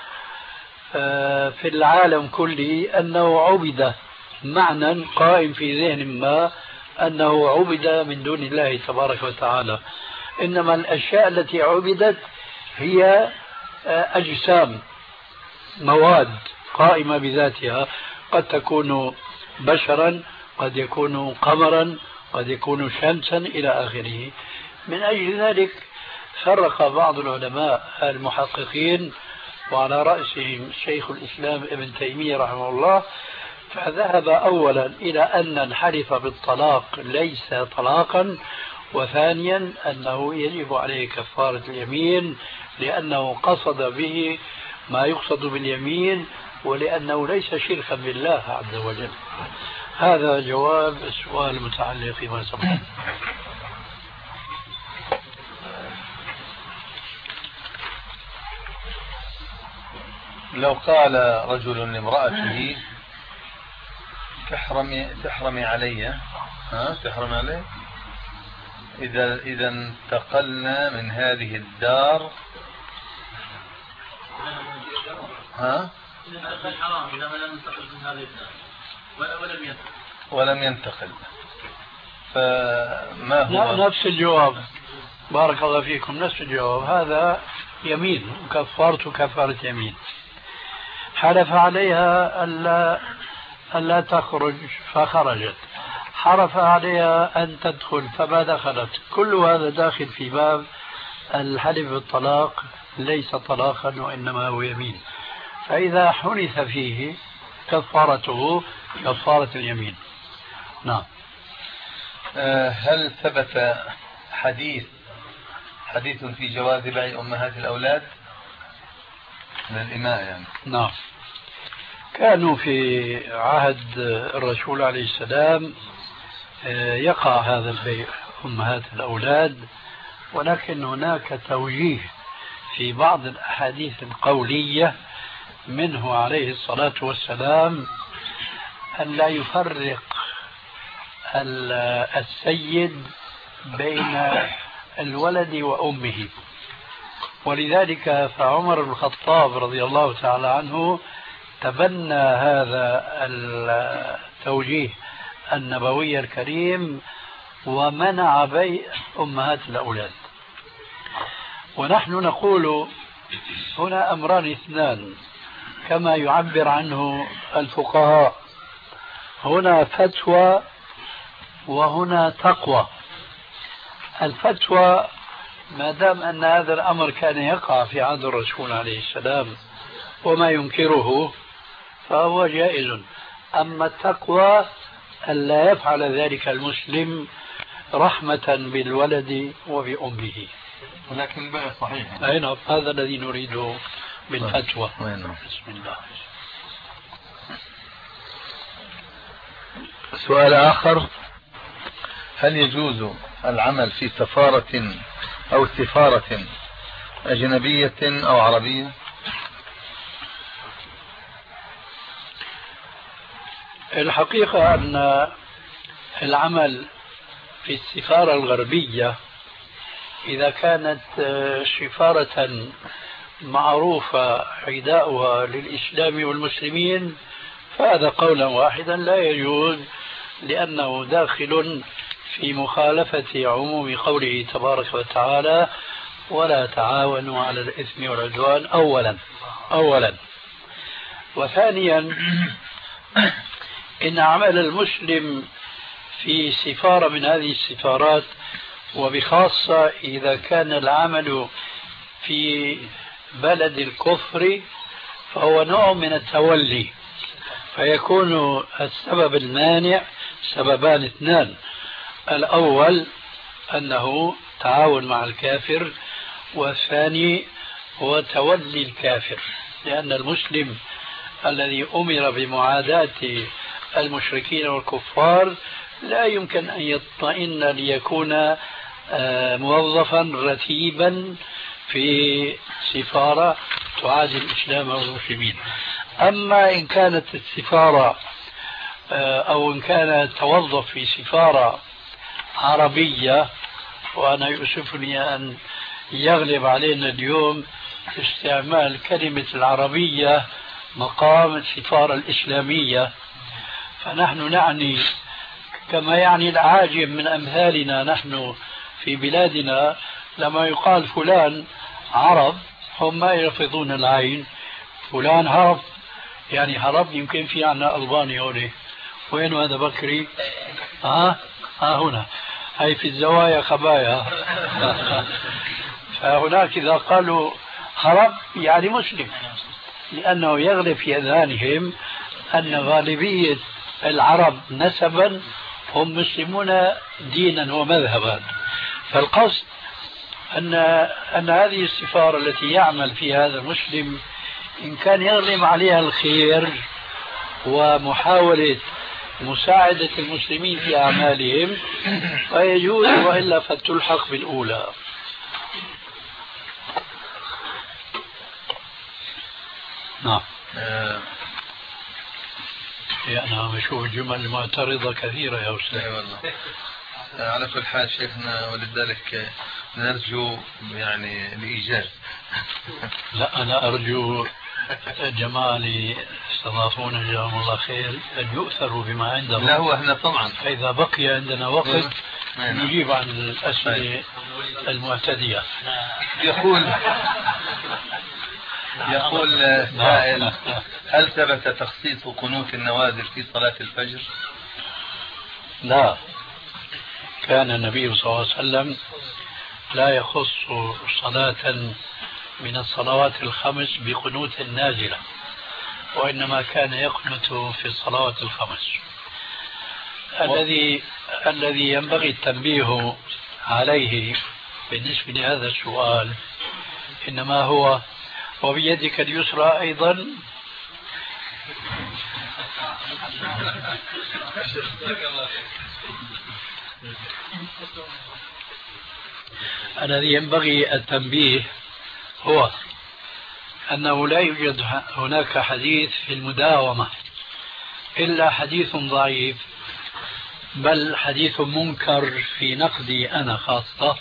في العالم كله، أنه عبد معنى قائم في ذهن ما أنه عبد من دون الله تبارك وتعالى. إنما الأشياء التي عبدت هي أجسام، مواد قائمة بذاتها، قد تكون بشرا، قد يكون قمرا، قد يكون شمسا إلى آخره. من أجل ذلك فرق بعض العلماء المحققين، وعلى رأسهم شيخ الإسلام ابن تيمية رحمه الله، فذهب أولا إلى أن الحلف بالطلاق ليس طلاقا، وثانيا أنه يجب عليه كفارة اليمين لأنه قصد به ما يقصد باليمين، ولأنه ليس شركا بالله عز وجل. هذا جواب السؤال المتعلق فيما سبق. لو قال رجل لامرأته: تحرمي علي، تحرمي علي إذا انتقلنا من هذه الدار، ولم ينتقل، فما هو؟ نفس الجواب، بارك الله فيكم، نفس الجواب. هذا يمين وكفارته كفارة يمين. حلف عليها ألا تخرج فخرجت، حرف عليها أن تدخل فما دخلت، كل هذا داخل في باب الحلف بالطلاق، ليس طلاقا وإنما هو يمين. فإذا حنث فيه كفارته كفارة اليمين. نعم. هل ثبت حديث في جواز بيع أمهات الأولاد من الإماء يعني؟ نعم. كانوا في عهد الرسول عليه السلام يقع هذا البيع أمهات الأولاد، ولكن هناك توجيه في بعض الأحاديث القولية منه عليه الصلاة والسلام أن لا يفرق السيد بين الولد وأمه. ولذلك فعمر بن الخطاب رضي الله تعالى عنه تبنى هذا التوجيه النبوي الكريم ومنع بيع أمهات الأولاد. ونحن نقول هنا أمران اثنان كما يعبر عنه الفقهاء، هنا فتوى وهنا تقوى. الفتوى ما دام أن هذا الأمر كان يقع في عهد الرسول عليه السلام وما ينكره فهو جائز. أما التقوى ألا يفعل ذلك المسلم رحمة بالولد وبأمه. ولكن بقى صحيح. أي نعم، هذا الذي نريده بالفتوى. بسم الله. سؤال آخر: هل يجوز العمل في سفارة أو سفارة أجنبية أو عربية؟ الحقيقة أن العمل في السفارة الغربية إذا كانت سفارة معروفة عداؤها للإسلام والمسلمين فهذا قولا واحدا لا يجوز، لأنه داخل في مخالفة عموم قوله تبارك وتعالى: ولا تعاونوا على الإثم والعدوان. أولا. وثانيا، إن عمل المسلم في سفارة من هذه السفارات، وبخاصة إذا كان العمل في بلد الكفر، فهو نوع من التولي، فيكون السبب المانع سببان اثنان: الأول أنه تعاون مع الكافر، والثاني هو تولي الكافر، لأن المسلم الذي أمر بمعاداة المشركين والكفار لا يمكن أن يطمئن ليكون موظفا رتيبا في سفارة تعادي الإسلام والمسلمين. أما إن كانت السفارة أو إن كان توظف في سفارة عربية، وأنا يؤسفني أن يغلب علينا اليوم استعمال كلمة العربية مقام السفارة الإسلامية، فنحن نعني كما يعني العاجم من أمثالنا نحن في بلادنا، لما يقال فلان عرب هم ما يلفظون العين، فلان هرب، يعني هرب يمكن في عنا ألباني هنا، وين هذا بكري؟ هنا، هاي في الزوايا خبايا. فهناك إذا قالوا هرب يعني مسلم، لأنه يغلب في أذهانهم أن غالبية العرب نسبا هم مسلمون دينا ومذهبا. فالقصد أن هذه السفارة التي يعمل فيها هذا المسلم إن كان يغلب عليها الخير ومحاولة مساعدة المسلمين في أعمالهم فيجوز، وإلا فتلحق بالأولى. نعم. أنا بشوف الجمل المعترضة كثيرة يا أستاذ. أي والله. على كل حال شيخنا، ولذلك نرجو يعني الإيجاز. لا، أنا أرجو الجماعة اللي استضافونا جزاهم الله خير أن يؤثروا بما عندهم. لا هو احنا طبعا فإذا بقي عندنا وقت نجيب عن الأسئلة المعتدية. يقول سائل: هل ثبت تخصيص قنوت النوازل في صلاة الفجر؟ لا، كان النبي صلى الله عليه وسلم لا يخص صلاة من الصلوات الخمس بقنوت نازلة، وإنما كان يقنت في الصلوات الخمس. الذي ينبغي التنبيه عليه بالنسبة لهذا السؤال إنما هو وبيدك اليسرى أيضا. الذي ينبغي التنبيه هو أنه لا يوجد هناك حديث في المداومة إلا حديث ضعيف بل حديث منكر في نقدي أنا خاصة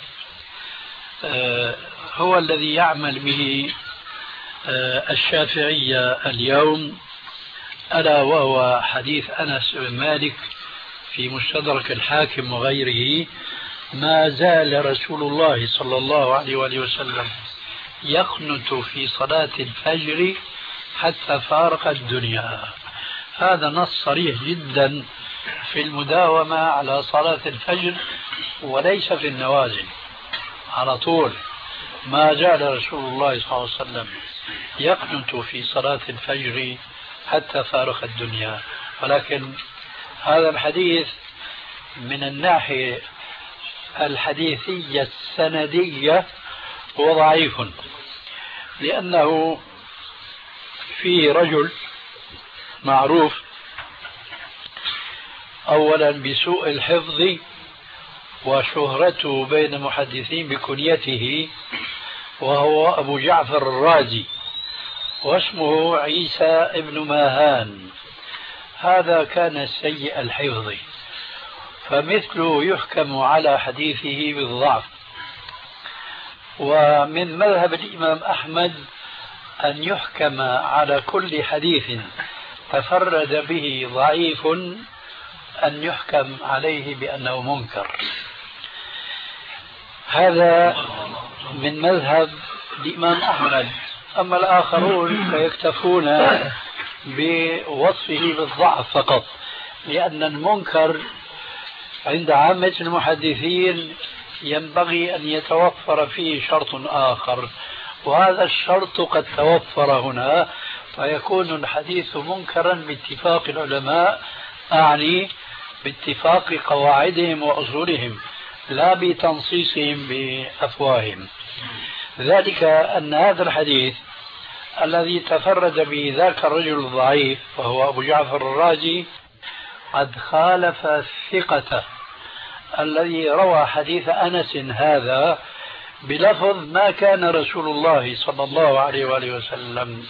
هو الذي يعمل به الشافعية اليوم، ألا وهو حديث أنس بن مالك في مستدرك الحاكم وغيره: ما زال رسول الله صلى الله عليه وآله وسلم يقنت في صلاة الفجر حتى فارق الدنيا. هذا نص صريح جدا في المداومة على صلاة الفجر وليس في النوازل، على طول ما زال رسول الله صلى الله عليه وسلم يقنت في صلاة الفجر حتى فارق الدنيا. ولكن هذا الحديث من الناحية الحديثية السندية هو ضعيف، لأنه في رجل معروف أولا بسوء الحفظ وشهرته بين المحدثين بكنيته، وهو أبو جعفر الرازي، واسمه عيسى ابن ماهان. هذا كان سيء الحفظ، فمثله يحكم على حديثه بالضعف. ومن مذهب الإمام أحمد أن يحكم على كل حديث تفرد به ضعيف أن يحكم عليه بأنه منكر. هذا من مذهب الإمام أحمد. أما الآخرون فيكتفون بوصفه بالضعف فقط، لأن المنكر عند عامة المحدثين ينبغي أن يتوفر فيه شرط آخر، وهذا الشرط قد توفر هنا، فيكون الحديث منكرا باتفاق العلماء، أعني باتفاق قواعدهم وأصولهم لا بتنصيصهم بأفواههم. ذلك أن هذا الحديث الذي تفرد به ذاك الرجل الضعيف وهو أبو جعفر الرازي قد خالف الثقة الذي روى حديث أنس هذا بلفظ: ما كان رسول الله صلى الله عليه وآله وسلم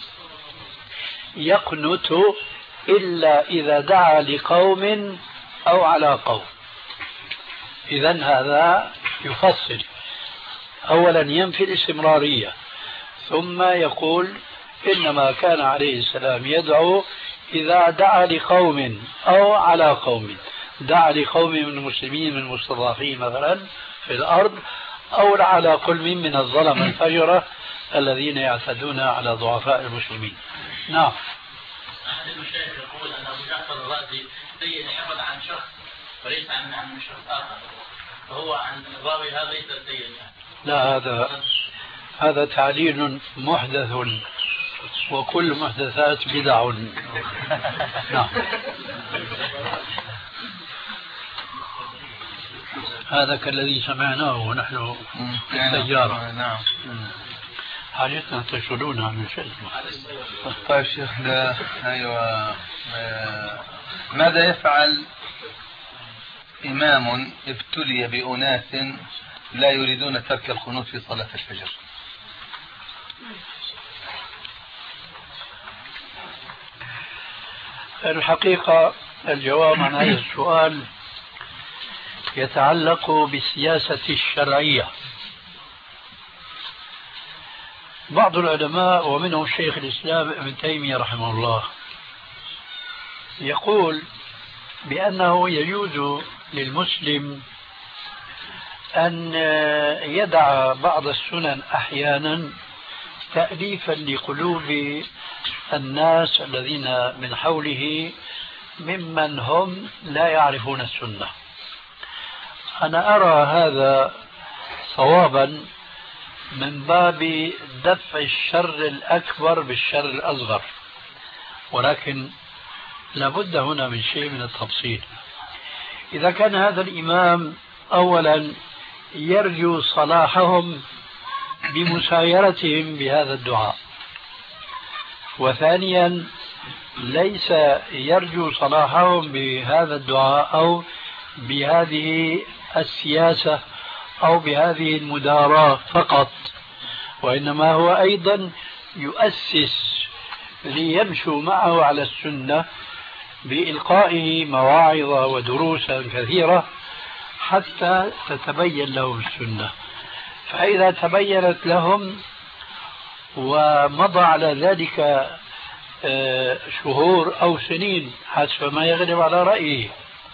يقنت إلا إذا دعا لقوم أو على قوم. إذن هذا يفصل، أولا ينفي الاستمرارية، ثم يقول إنما كان عليه السلام يدعو إذا دعا لقوم أو على قوم، دعا لقوم من المسلمين من المستضعفين مثلا في الأرض، أو على قلم من الظلم الفجرة الذين يعتدون على ضعفاء المسلمين. نعم. أحد المشايخ يقول أن أبو جعفر الرازي سيء الحفظ عن شخص وليس عن شخص آخر، فهو عن الراوي هذا ليس سيء. لا، هذا تعليل محدث، وكل محدثات بدع. نعم. هذا كالذي سمعناه ونحن في السيارة. نعم. حاجتنا تشغلونها من شيء. طيب شيخنا، أيوة، ماذا يفعل إمام ابتلي بأناس لا يريدون ترك القنوت في صلاة الفجر؟ الحقيقة الجواب عن هذا السؤال يتعلق بالسياسة الشرعية. بعض العلماء ومنهم شيخ الإسلام ابن تيمية رحمه الله يقول بأنه يجوز للمسلم أن يدع بعض السنن أحيانا تأليفا لقلوب الناس الذين من حوله ممن هم لا يعرفون السنة. أنا أرى هذا صوابا من باب دفع الشر الأكبر بالشر الأصغر، ولكن لابد هنا من شيء من التفصيل. إذا كان هذا الإمام أولا يرجو صلاحهم بمسايرتهم بهذا الدعاء، وثانيا ليس يرجو صلاحهم بهذا الدعاء أو بهذه السياسة أو بهذه المداراة فقط، وإنما هو أيضا يؤسس ليمشوا معه على السنة بإلقائه مواعظ ودروسا كثيرة حتى تتبين لهم السنة. فإذا تبينت لهم ومضى على ذلك شهور أو سنين حسب ما يغلب على رأيه،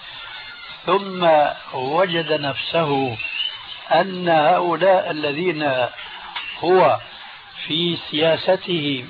ثم وجد نفسه أن هؤلاء الذين هو في سياسته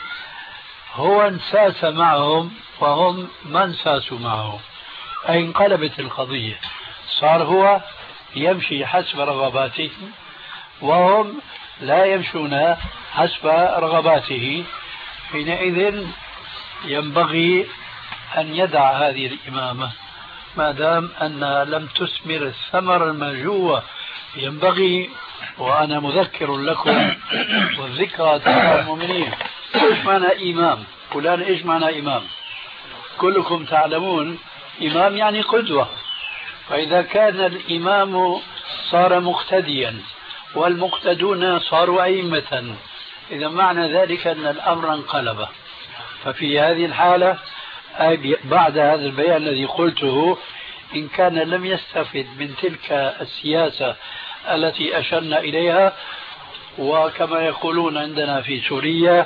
هو انساس معهم وهم ما انساسوا معه، أي انقلبت القضية، صار هو يمشي حسب رغباتهم وهم لا يمشون حسب رغباته. حينئذ ينبغي أن يدع هذه الإمامة ما دام أنها لم تثمر الثمر المرجوة. ينبغي، وأنا مذكر لكم والذكرى تنفع المؤمنين، إيش معنى إمام؟ فلان إيش معنى إمام؟ كلكم تعلمون إمام يعني قدوة، فإذا كان الإمام صار مقتديا والمقتدون صاروا أئمة، إذا معنى ذلك أن الأمر انقلب. ففي هذه الحالة بعد هذا البيان الذي قلته، إن كان لم يستفد من تلك السياسة التي أشرنا إليها، وكما يقولون عندنا في سوريا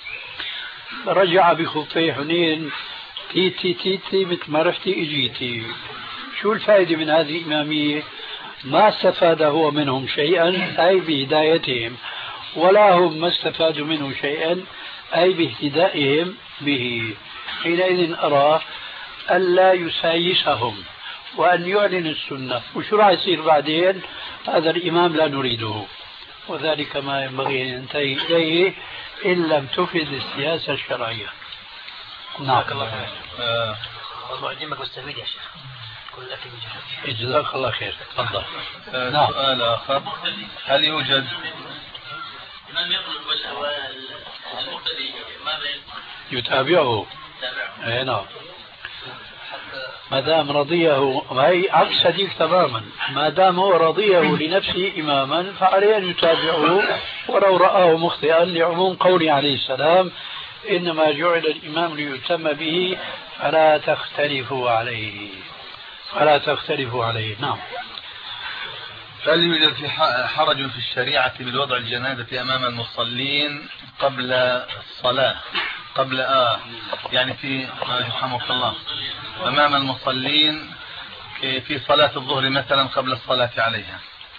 رجع بخفي حنين تيتي تيتي مثل ما رحتي اجيتي. شو الفائدة من هذه الإمامية؟ ما استفاد هو منهم شيئا أي بهدايتهم، ولا هم ما استفادوا منه شيئا أي باهتدائهم به. حينئذ أرى ألا يسايسهم وأن يعلن السنة. وشو راح يصير بعدين؟ هذا الإمام لا نريده، وذلك ما ينبغي أن ينتهي إليه إن لم تفد السياسة الشرعية. نعم. معجمك واستفيد يا شيخ. كل لك جزاك الله خير. تفضل. سؤال آخر، هل يوجد من يطلب المقتدي ماذا يتابعه؟ اي نعم. ما دام رضيه، هي عكس هذيك تماما، ما دام هو رضيه لنفسه إماما فعليه أن يتابعه ولو رآه مخطئا، لعموم قوله عليه السلام: إنما جعل الإمام ليتم به فلا تختلفوا عليه. فلا تختلفوا عليه. نعم. هل يوجد في حرج في الشريعة بالوضع الجنازة أمام المصلين قبل الصلاة؟ قبل يعني في رحمك الله أمام المصلين في صلاة الظهر مثلا قبل الصلاة عليها.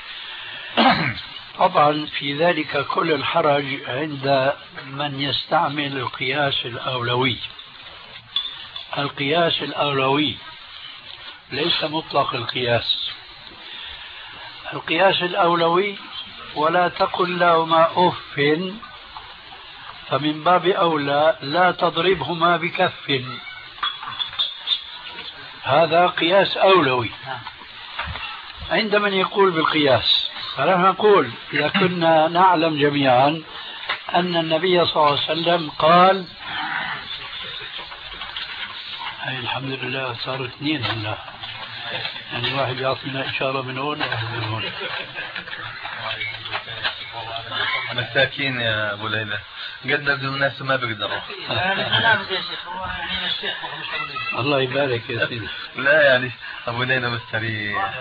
طبعا في ذلك كل الحرج عند من يستعمل القياس الأولوي. القياس الأولوي ليس مطلق القياس. القياس الأولوي: ولا تقل لهما أف، فمن باب أولى لا تضربهما بكف. هذا قياس أولوي عند من يقول بالقياس. فنحن نقول إذا كنا نعلم جميعا أن النبي صلى الله عليه وسلم قال، الحمد لله صاروا اثنين هلا، يعني واحد يعطينا إشارة من هون ومن هون. مساكين يا أبو ليلى، قدر الناس ما بيقدروا. الله يبارك يا سيدي. لا يعني أبو ليلى مستريح.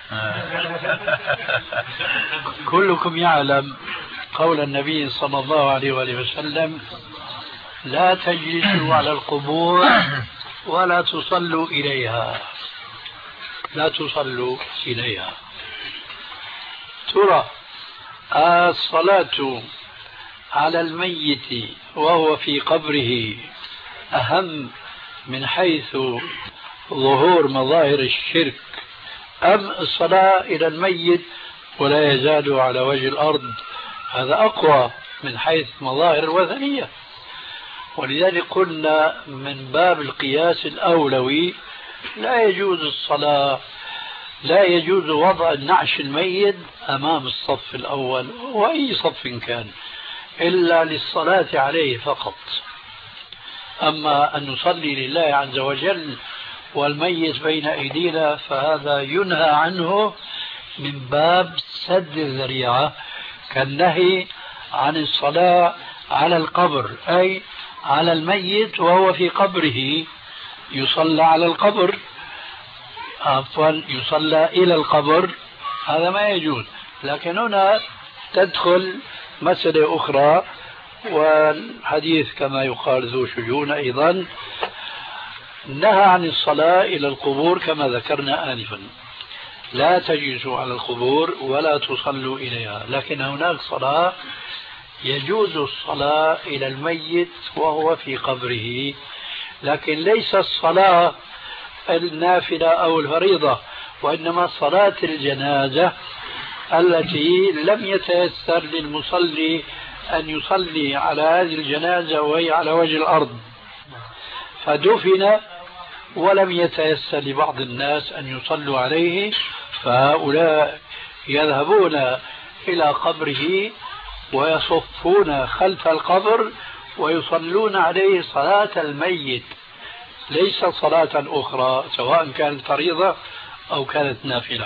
كلكم يعلم قول النبي صلى الله عليه وآله وسلم: لا تجلسوا على القبور ولا تصلوا إليها. لا تصلوا إليها. ترى الصلاة على الميت وهو في قبره أهم من حيث ظهور مظاهر الشرك، أم الصلاة إلى الميت ولا يزال على وجه الأرض؟ هذا أقوى من حيث مظاهر الوثنية. ولذلك قلنا من باب القياس الأولوي لا يجوز الصلاة، لا يجوز وضع النعش الميت أمام الصف الأول وأي صف كان إلا للصلاة عليه فقط. أما أن نصلي لله عز وجل والميت بين أيدينا فهذا ينهى عنه من باب سد الذريعة، كالنهي عن الصلاة على القبر أي على الميت وهو في قبره، يصلى على القبر، عفوا يصلى إلى القبر، هذا ما يجوز. لكن هنا تدخل مسألة أخرى، والحديث كما يقال ذو شجون أيضا، نهى عن الصلاة إلى القبور كما ذكرنا آنفا، لا تجلسوا على القبور ولا تصلوا إليها. لكن هناك صلاة يجوز الصلاة إلى الميت وهو في قبره، لكن ليس الصلاة النافلة أو الفريضة، وإنما صلاة الجنازة التي لم يتيسر للمصلي أن يصلي على هذه الجنازة وهي على وجه الأرض، فدفن ولم يتيسر لبعض الناس أن يصلوا عليه، فهؤلاء يذهبون إلى قبره ويصفون خلف القبر ويصلون عليه صلاة الميت، ليس صلاة أخرى سواء كانت فريضة أو كانت نافلة.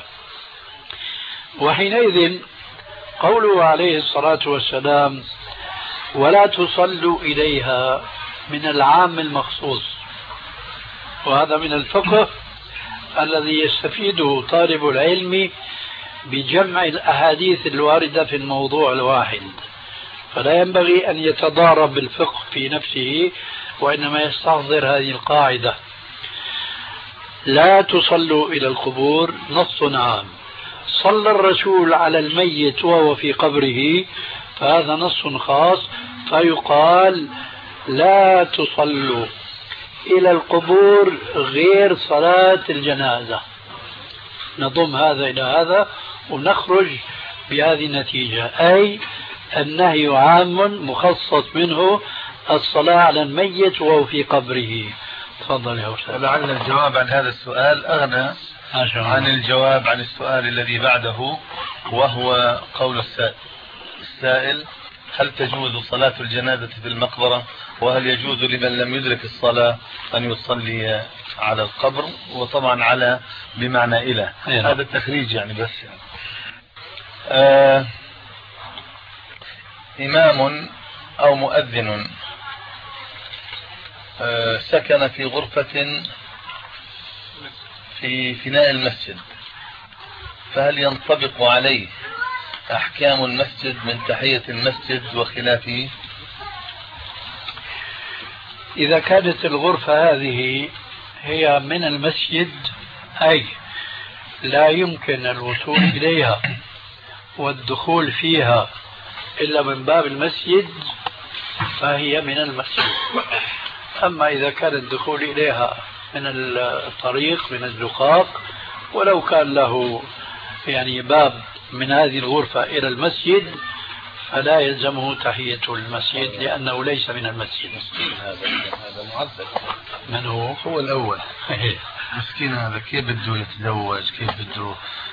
وحينئذ قوله عليه الصلاة والسلام ولا تصلوا إليها من العام المخصوص، وهذا من الفقه الذي يستفيده طالب العلم بجمع الأحاديث الواردة في الموضوع الواحد، فلا ينبغي أن يتضارب بالفقه في نفسه، وإنما يستحضر هذه القاعدة: لا تصلوا إلى القبور، نص عام. صلى الرسول على الميت وهو في قبره، فهذا نص خاص، فيقال لا تصلوا إلى القبور غير صلاة الجنازة. نضم هذا إلى هذا ونخرج بهذه النتيجة، أي النهي عام مخصص منه الصلاة على الميت وهو في قبره. تفضل يا أستاذ. ولعل الجواب عن هذا السؤال أغنى عن الجواب عن السؤال الذي بعده، وهو قول السائل: هل تجوز صلاة الجنازة في المقبرة؟ وهل يجوز لمن لم يدرك الصلاة أن يصلي على القبر؟ وطبعا على بمعنى إلى هذا التخريج يعني، بس يعني. إمام أو مؤذن سكن في غرفة في فناء المسجد، فهل ينطبق عليه أحكام المسجد من تحية المسجد وخلافه؟ إذا كانت الغرفة هذه هي من المسجد، أي لا يمكن الوصول إليها والدخول فيها إلا من باب المسجد، فهي من المسجد. أما إذا كان الدخول إليها من الطريق، من الزقاق، ولو كان له يعني باب من هذه الغرفة إلى المسجد، فلا يلزمه تحية المسجد لأنه ليس من المسجد. هذا معذب. من هو؟ هو الأول. مسكين هذا، كيف بده يتزوج؟ كيف بده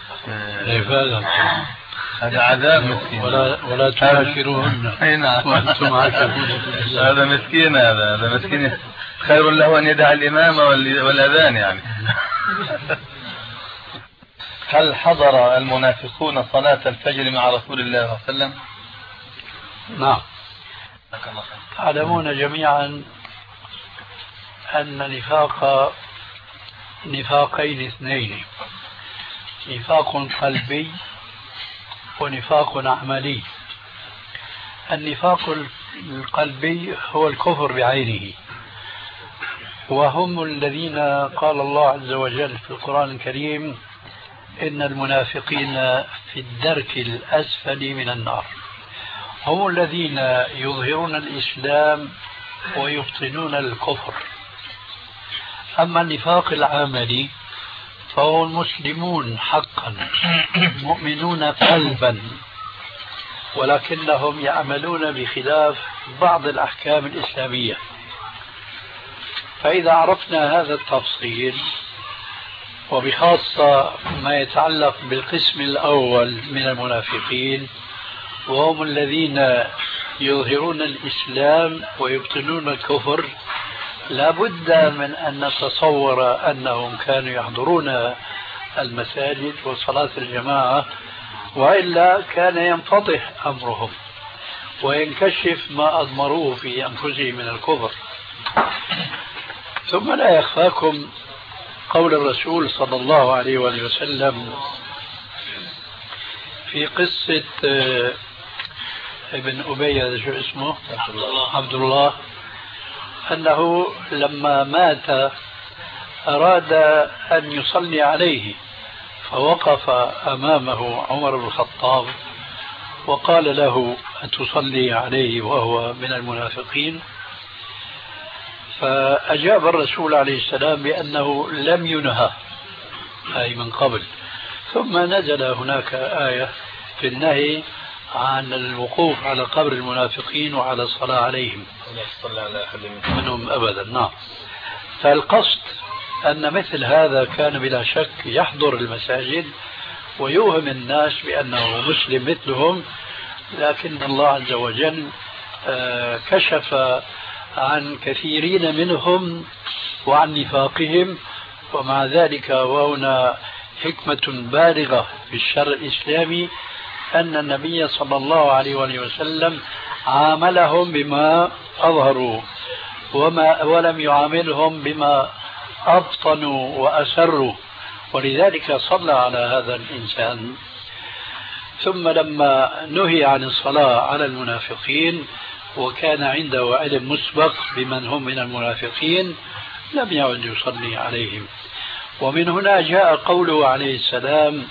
هذا عذاب مسكين. ولا تباشرون وأنتم عاكفون. هذا مسكين، هذا مسكين، خير له أن يدع الإمام والأذان يعني. هل حضر المنافقون صلاة الفجر مع رسول الله صلى الله عليه وسلم؟ نعم. تعلمون جميعا أن النفاق نفاقين اثنين: نفاق قلبي ونفاق عملي. النفاق القلبي هو الكفر بعينه، وهم الذين قال الله عز وجل في القرآن الكريم: إن المنافقين في الدرك الأسفل من النار. هم الذين يظهرون الإسلام ويبطنون الكفر. أما النفاق العملي فهو المسلمون حقا، مؤمنون قلبا، ولكنهم يعملون بخلاف بعض الأحكام الإسلامية. فإذا عرفنا هذا التفصيل، وبخاصة ما يتعلق بالقسم الأول من المنافقين، وهم الذين يظهرون الإسلام ويبطنون الكفر، لا بد من أن نتصور أنهم كانوا يحضرون المساجد وصلاة الجماعة، وإلا كان ينفضح أمرهم وينكشف ما أضمروه في أنفسهم من الكفر. ثم لا يخفاكم قول الرسول صلى الله عليه وآله وسلم في قصة ابن أبي هذا شو اسمه؟ عبد الله، أنه لما مات أراد أن يصلي عليه، فوقف أمامه عمر بن الخطاب وقال له: أتصلي عليه وهو من المنافقين؟ فأجاب الرسول عليه السلام بأنه لم ينهى، أي من قبل. ثم نزل هناك آية في النهي عن الوقوف على قبر المنافقين وعلى الصلاة عليهم منهم أبدا. نعم. فالقصد أن مثل هذا كان بلا شك يحضر المساجد ويوهم الناس بأنه مسلم مثلهم، لكن الله عز وجل كشف عن كثيرين منهم وعن نفاقهم. ومع ذلك وهنا حكمة بالغة في الشرع الإسلامي أن النبي صلى الله عليه وسلم عاملهم بما أظهروا ولم يعاملهم بما أبطنوا وأسروا، ولذلك صلى على هذا الإنسان. ثم لما نهي عن الصلاة على المنافقين وكان عنده علم مسبق بمن هم من المنافقين لم يعد يصلي عليهم. ومن هنا جاء قوله عليه السلام: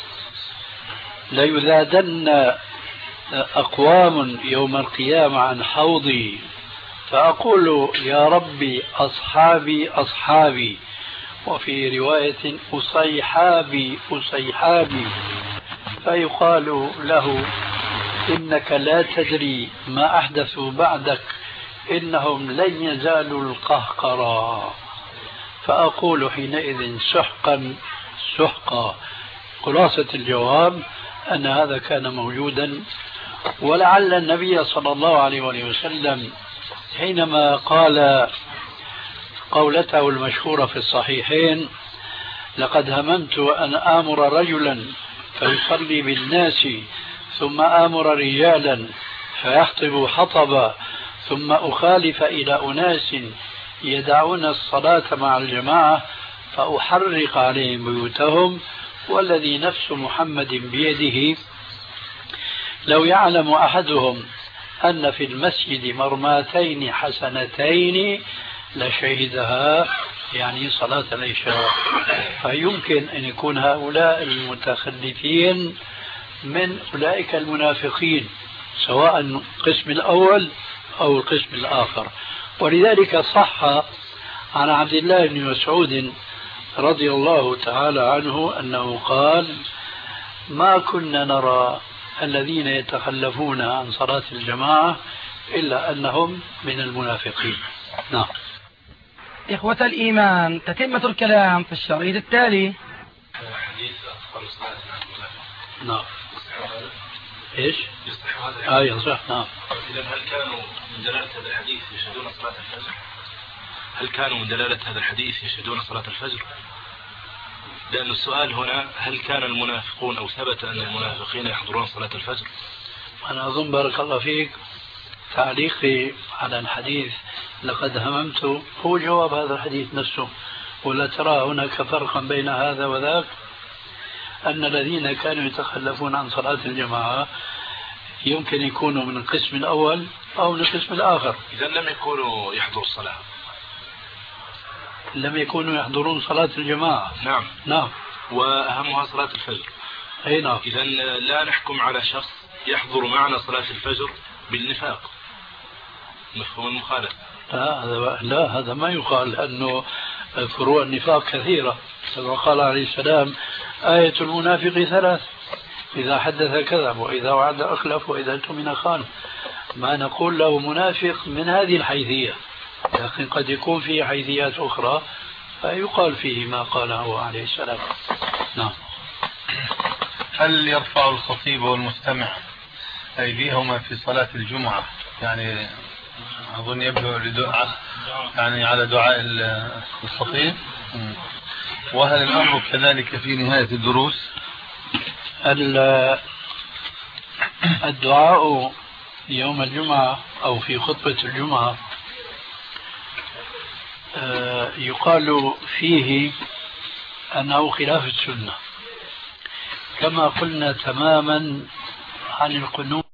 ليذادن أقوام يوم القيامة عن حوضي فأقول يا ربي أصحابي أصحابي، وفي رواية أصيحابي أصيحابي، فيقال له: إنك لا تدري ما أحدثوا بعدك إنهم لن يزالوا القهقرا. فأقول حينئذ سحقا سحقا. خلاصة الجواب أن هذا كان موجودا، ولعل النبي صلى الله عليه وسلم حينما قال قولته المشهورة في الصحيحين: لقد هممت أن آمر رجلا فيصلي بالناس ثم آمر رجالا فيحطب حطبا ثم أخالف إلى أناس يدعون الصلاة مع الجماعة فأحرق عليهم بيوتهم، والذي نفس محمد بيده لو يعلم أحدهم أن في المسجد مرماتين حسنتين لشهدها، يعني صلاة العشاء. فيمكن أن يكون هؤلاء المتخلفين من أولئك المنافقين، سواء القسم الأول أو القسم الآخر. ولذلك صح عن عبد الله بن مسعود رضي الله تعالى عنه أنه قال: ما كنا نرى الذين يتخلفون عن صلاة الجماعة إلا أنهم من المنافقين. نعم. إخوة الإيمان، تتمة الكلام في الشريط التالي. نعم. إيش؟ يصح. نعم. إذا هل كانوا من دلالة هذا الحديث يشهدون صلاة الفجر؟ هل كانوا من دلالة هذا الحديث يشهدون صلاة الفجر؟ لأن السؤال هنا: هل كان المنافقون أو ثبت أن المنافقين يحضرون صلاة الفجر؟ أنا أظن بارك الله فيك تعليقي على الحديث لقد هممت هو جواب هذا الحديث نفسه. ولا ترى هناك فرقا بين هذا وذاك؟ أن الذين كانوا يتخلفون عن صلاة الجماعة يمكن يكونوا من القسم الأول أو من القسم الآخر. إذا لم يكونوا يحضروا الصلاة، لم يكونوا يحضرون صلاة الجماعة. نعم. نعم. وأهمها صلاة الفجر. أي نعم. إذا لا نحكم على شخص يحضر معنا صلاة الفجر بالنفاق، مفهوم المخالفة. لا هذا ما يقال، لأنه فروع النفاق كثيرة. كما قال عليه السلام: آية المنافق 3: إذا حدث كذب وإذا وعد أخلف وإذا اؤتمن خان. ما نقول له منافق من هذه الحيثية، لكن قد يكون فيه حيثيات أخرى فيقال فيه ما قاله عليه السلام. نعم. هل يرفع الخطيب والمستمع أيديهما في صلاة الجمعة؟ يعني أظن يبدو لدعاء، يعني على دعاء الخطيب. وهل الأمر كذلك في نهاية الدروس؟ الدعاء يوم الجمعة أو في خطبة الجمعة يقال فيه أنه خلاف السنة، كما قلنا تماما عن القنوت